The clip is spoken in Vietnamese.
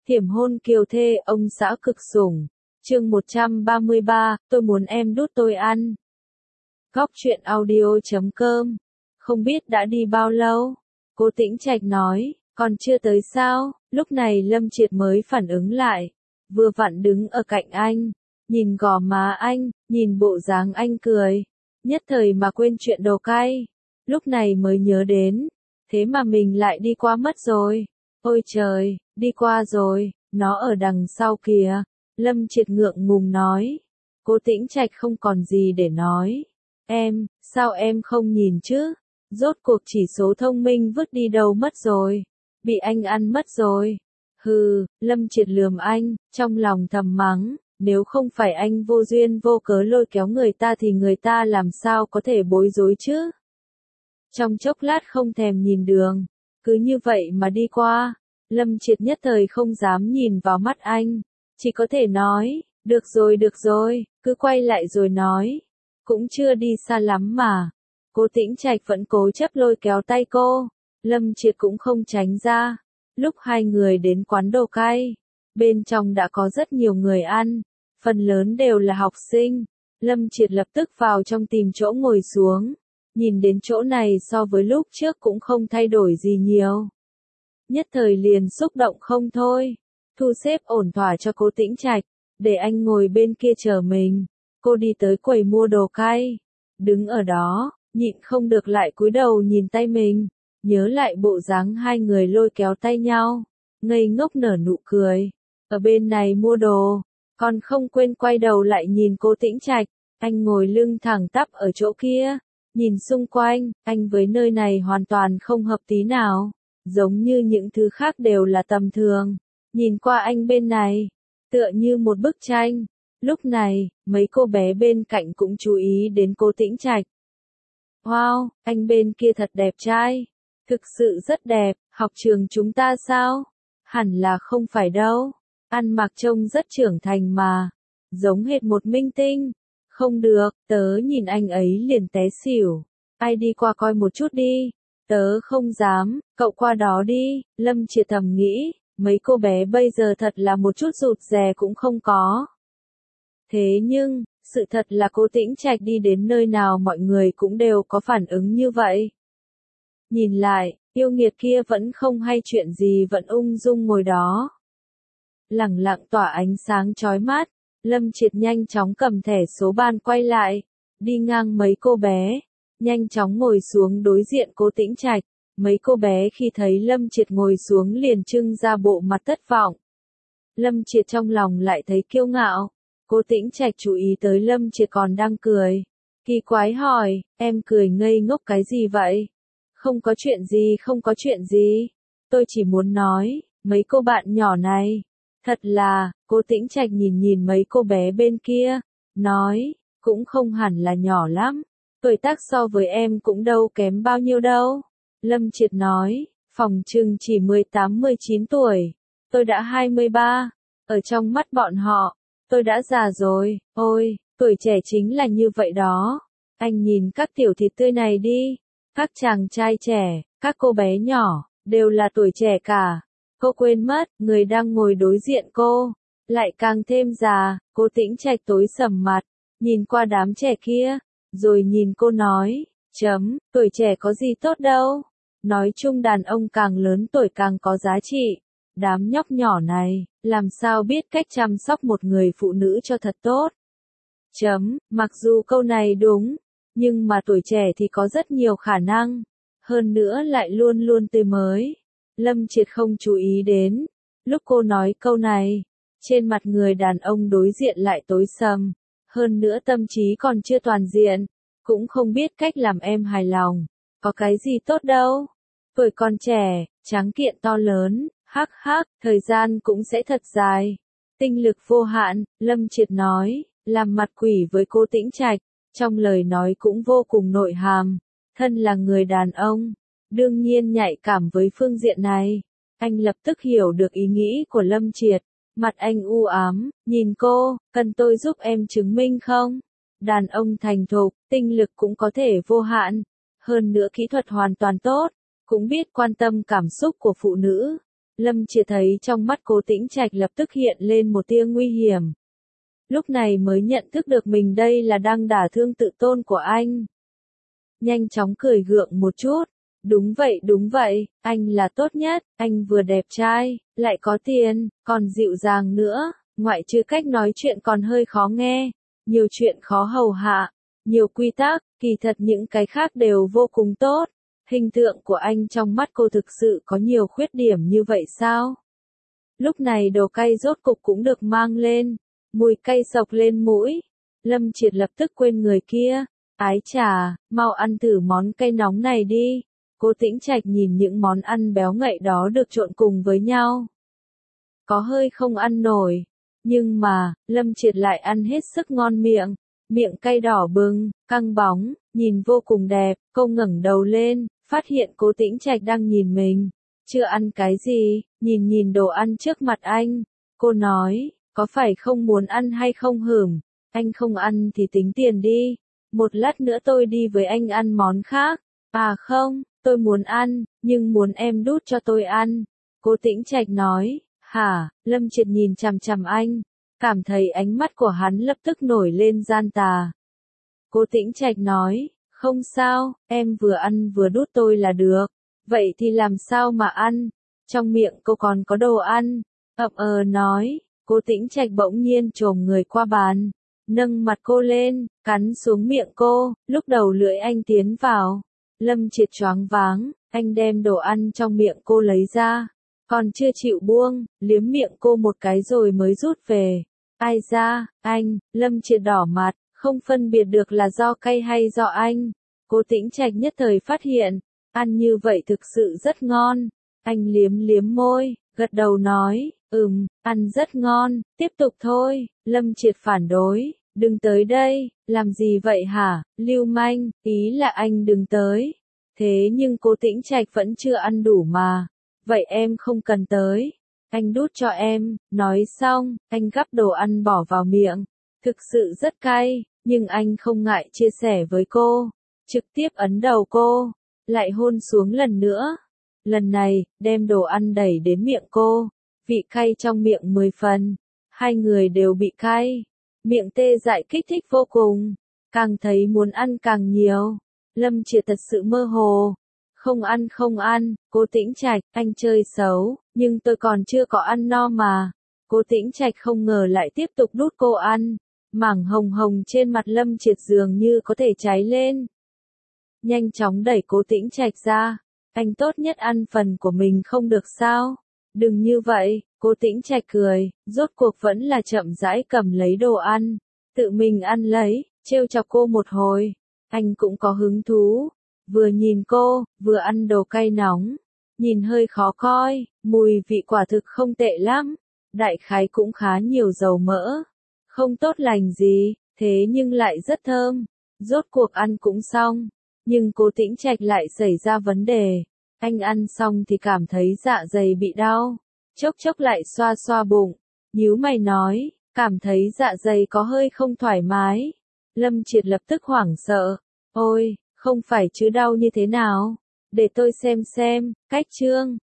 Thiểm hôn kiều thê ông xã cực sủng. Chương 133, tôi muốn em đút tôi ăn. Góc truyện audio.com. Không biết đã đi bao lâu? Cô Tĩnh Trạch nói, còn chưa tới sao? Lúc này Lâm Triệt mới phản ứng lại. Vừa vặn đứng ở cạnh anh. Nhìn gò má anh, nhìn bộ dáng anh cười. Nhất thời mà quên chuyện đồ cay. Lúc này mới nhớ đến. Thế mà mình lại đi qua mất rồi. Ôi trời, đi qua rồi, nó ở đằng sau kìa. Lâm Triệt ngượng ngùng nói. Cô Tĩnh Trạch không còn gì để nói. Sao em không nhìn chứ? Rốt cuộc chỉ số thông minh vứt đi đâu mất rồi? Bị anh ăn mất rồi. Hừ, Lâm Triệt lườm anh, trong lòng thầm mắng. Nếu không phải anh vô duyên vô cớ lôi kéo người ta thì người ta làm sao có thể bối rối chứ? Trong chốc lát không thèm nhìn đường. Cứ như vậy mà đi qua. Lâm Triệt nhất thời không dám nhìn vào mắt anh. Chỉ có thể nói, được rồi, cứ quay lại rồi nói. Cũng chưa đi xa lắm mà. Cô Tĩnh Trạch vẫn cố chấp lôi kéo tay cô. Lâm Triệt cũng không tránh ra. Lúc hai người đến quán đồ cay, bên trong đã có rất nhiều người ăn. Phần lớn đều là học sinh. Lâm Triệt lập tức vào trong tìm chỗ ngồi xuống. Nhìn đến chỗ này so với lúc trước cũng không thay đổi gì nhiều. Nhất thời liền xúc động không thôi. Thu xếp ổn thỏa cho cô Tĩnh Trạch, để anh ngồi bên kia chờ mình. Cô đi tới quầy mua đồ cay. Đứng ở đó, nhịn không được lại cúi đầu nhìn tay mình. Nhớ lại bộ dáng hai người lôi kéo tay nhau. Ngây ngốc nở nụ cười. Ở bên này mua đồ, còn không quên quay đầu lại nhìn cô Tĩnh Trạch. Anh ngồi lưng thẳng tắp ở chỗ kia. Nhìn xung quanh, anh với nơi này hoàn toàn không hợp tí nào. Giống như những thứ khác đều là tầm thường. Nhìn qua anh bên này, tựa như một bức tranh. Lúc này, mấy cô bé bên cạnh cũng chú ý đến cô Tĩnh Trạch. Wow, anh bên kia thật đẹp trai. Thực sự rất đẹp, học trường chúng ta sao? Hẳn là không phải đâu. Ăn mặc trông rất trưởng thành mà. Giống hệt một minh tinh. Không được, tớ nhìn anh ấy liền té xỉu. Ai đi qua coi một chút đi. Tớ không dám, cậu qua đó đi. Lâm Triệt thầm nghĩ, mấy cô bé bây giờ thật là một chút rụt rè cũng không có. Thế nhưng, sự thật là cô Tĩnh Trạch đi đến nơi nào mọi người cũng đều có phản ứng như vậy. Nhìn lại, yêu nghiệt kia vẫn không hay chuyện gì vẫn ung dung ngồi đó. Lẳng lặng tỏa ánh sáng chói mắt. Lâm Triệt nhanh chóng cầm thẻ số ban quay lại. Đi ngang mấy cô bé. Nhanh chóng ngồi xuống đối diện cô Tĩnh Trạch. Mấy cô bé khi thấy Lâm Triệt ngồi xuống liền trưng ra bộ mặt thất vọng. Lâm Triệt trong lòng lại thấy kiêu ngạo. Cô Tĩnh Trạch chú ý tới Lâm Triệt còn đang cười. Kỳ quái hỏi, em cười ngây ngốc cái gì vậy? Không có chuyện gì. Tôi chỉ muốn nói, mấy cô bạn nhỏ này. Thật là, cô Tĩnh Trạch nhìn mấy cô bé bên kia. Nói, cũng không hẳn là nhỏ lắm. Tuổi tác so với em cũng đâu kém bao nhiêu đâu. Lâm Triệt nói, phòng trừng chỉ 18-19 tuổi. Tôi đã 23. Ở trong mắt bọn họ, tôi đã già rồi. Ôi, tuổi trẻ chính là như vậy đó. Anh nhìn các tiểu thịt tươi này đi. Các chàng trai trẻ, các cô bé nhỏ, đều là tuổi trẻ cả. Cô quên mất, người đang ngồi đối diện cô, lại càng thêm già. Cô Tĩnh Trạch tối sầm mặt, nhìn qua đám trẻ kia, rồi nhìn cô nói, tuổi trẻ có gì tốt đâu. Nói chung đàn ông càng lớn tuổi càng có giá trị. Đám nhóc nhỏ này, làm sao biết cách chăm sóc một người phụ nữ cho thật tốt. Mặc dù câu này đúng, nhưng mà tuổi trẻ thì có rất nhiều khả năng. Hơn nữa lại luôn luôn tươi mới. Lâm Triệt không chú ý đến. Lúc cô nói câu này, trên mặt người đàn ông đối diện lại tối sầm. Hơn nữa tâm trí còn chưa toàn diện. Cũng không biết cách làm em hài lòng. Có cái gì tốt đâu. Tuổi còn trẻ, tráng kiện to lớn, thời gian cũng sẽ thật dài. Tinh lực vô hạn, Lâm Triệt nói, làm mặt quỷ với cô Tĩnh Trạch. Trong lời nói cũng vô cùng nội hàm. Thân là người đàn ông, đương nhiên nhạy cảm với phương diện này. Anh lập tức hiểu được ý nghĩ của Lâm Triệt. Mặt anh u ám, nhìn cô, cần tôi giúp em chứng minh không? Đàn ông thành thục, tinh lực cũng có thể vô hạn. Hơn nữa kỹ thuật hoàn toàn tốt, cũng biết quan tâm cảm xúc của phụ nữ. Lâm Triệt thấy trong mắt Cố Tĩnh Trạch lập tức hiện lên một tia nguy hiểm. Lúc này mới nhận thức được mình đây là đang đả thương tự tôn của anh. Nhanh chóng cười gượng một chút. Đúng vậy, anh là tốt nhất, anh vừa đẹp trai, lại có tiền, còn dịu dàng nữa, ngoại trừ cách nói chuyện còn hơi khó nghe, nhiều chuyện khó hầu hạ, nhiều quy tắc, kỳ thật những cái khác đều vô cùng tốt. Hình tượng của anh trong mắt cô thực sự có nhiều khuyết điểm như vậy sao? Lúc này đồ cay rốt cục cũng được mang lên, mùi cay sộc lên mũi. Lâm Triệt lập tức quên người kia, ái chà, mau ăn thử món cay nóng này đi. Cố Tĩnh Trạch nhìn những món ăn béo ngậy đó được trộn cùng với nhau. Có hơi không ăn nổi, nhưng mà, Lâm Triệt lại ăn hết sức ngon miệng. Miệng cay đỏ bừng, căng bóng, nhìn vô cùng đẹp. Cô ngẩng đầu lên, phát hiện Cố Tĩnh Trạch đang nhìn mình. Chưa ăn cái gì, nhìn đồ ăn trước mặt anh. Cô nói, có phải không muốn ăn hay không hửm? Anh không ăn thì tính tiền đi. Một lát nữa tôi đi với anh ăn món khác. À không, tôi muốn ăn, nhưng muốn em đút cho tôi ăn. Cố Tĩnh Trạch nói, hả? Lâm Triệt nhìn chằm chằm anh, cảm thấy ánh mắt của hắn lập tức nổi lên gian tà. Cố Tĩnh Trạch nói, không sao, em vừa ăn vừa đút tôi là được. Vậy thì làm sao mà ăn? Trong miệng cô còn có đồ ăn. Nói, Cố Tĩnh Trạch bỗng nhiên chồm người qua bàn, nâng mặt cô lên, cắn xuống miệng cô, lúc đầu lưỡi anh tiến vào. Lâm Triệt choáng váng, anh đem đồ ăn trong miệng cô lấy ra, còn chưa chịu buông, liếm miệng cô một cái rồi mới rút về. Ai ra, anh, Lâm Triệt đỏ mặt, không phân biệt được là do cay hay do anh. Cố Tĩnh Trạch nhất thời phát hiện, ăn như vậy thực sự rất ngon. Anh liếm môi, gật đầu nói, ăn rất ngon, tiếp tục thôi. Lâm Triệt phản đối, đừng tới đây, làm gì vậy hả, lưu manh, ý là anh đừng tới. Thế nhưng Cố Tĩnh Trạch vẫn chưa ăn đủ mà. Vậy em không cần tới, anh đút cho em. Nói xong, anh gắp đồ ăn bỏ vào miệng. Thực sự rất cay, nhưng anh không ngại chia sẻ với cô. Trực tiếp ấn đầu cô, lại hôn xuống lần nữa. Lần này, đem đồ ăn đẩy đến miệng cô. Vị cay trong miệng 10 phần. Hai người đều bị cay. Miệng tê dại kích thích vô cùng. Càng thấy muốn ăn càng nhiều. Lâm Triệt thật sự mơ hồ. Không ăn, Cố Tĩnh Trạch, anh chơi xấu, nhưng tôi còn chưa có ăn no mà. Cố Tĩnh Trạch không ngờ lại tiếp tục đút cô ăn. Mảng hồng hồng trên mặt Lâm Triệt dường như có thể cháy lên. Nhanh chóng đẩy Cố Tĩnh Trạch ra. Anh tốt nhất ăn phần của mình không được sao? Đừng như vậy, Cố Tĩnh Trạch cười, rốt cuộc vẫn là chậm rãi cầm lấy đồ ăn. Tự mình ăn lấy, trêu chọc cô một hồi. Anh cũng có hứng thú. Vừa nhìn cô, vừa ăn đồ cay nóng. Nhìn hơi khó coi, mùi vị quả thực không tệ lắm. Đại khái cũng khá nhiều dầu mỡ. Không tốt lành gì, thế nhưng lại rất thơm. Rốt cuộc ăn cũng xong. Nhưng Cố Tĩnh Trạch lại xảy ra vấn đề. Anh ăn xong thì cảm thấy dạ dày bị đau. Chốc chốc lại xoa xoa bụng. Nhíu mày nói, cảm thấy dạ dày có hơi không thoải mái. Lâm Triệt lập tức hoảng sợ. Ôi, không phải chứ đau như thế nào? Để tôi xem, cách chương.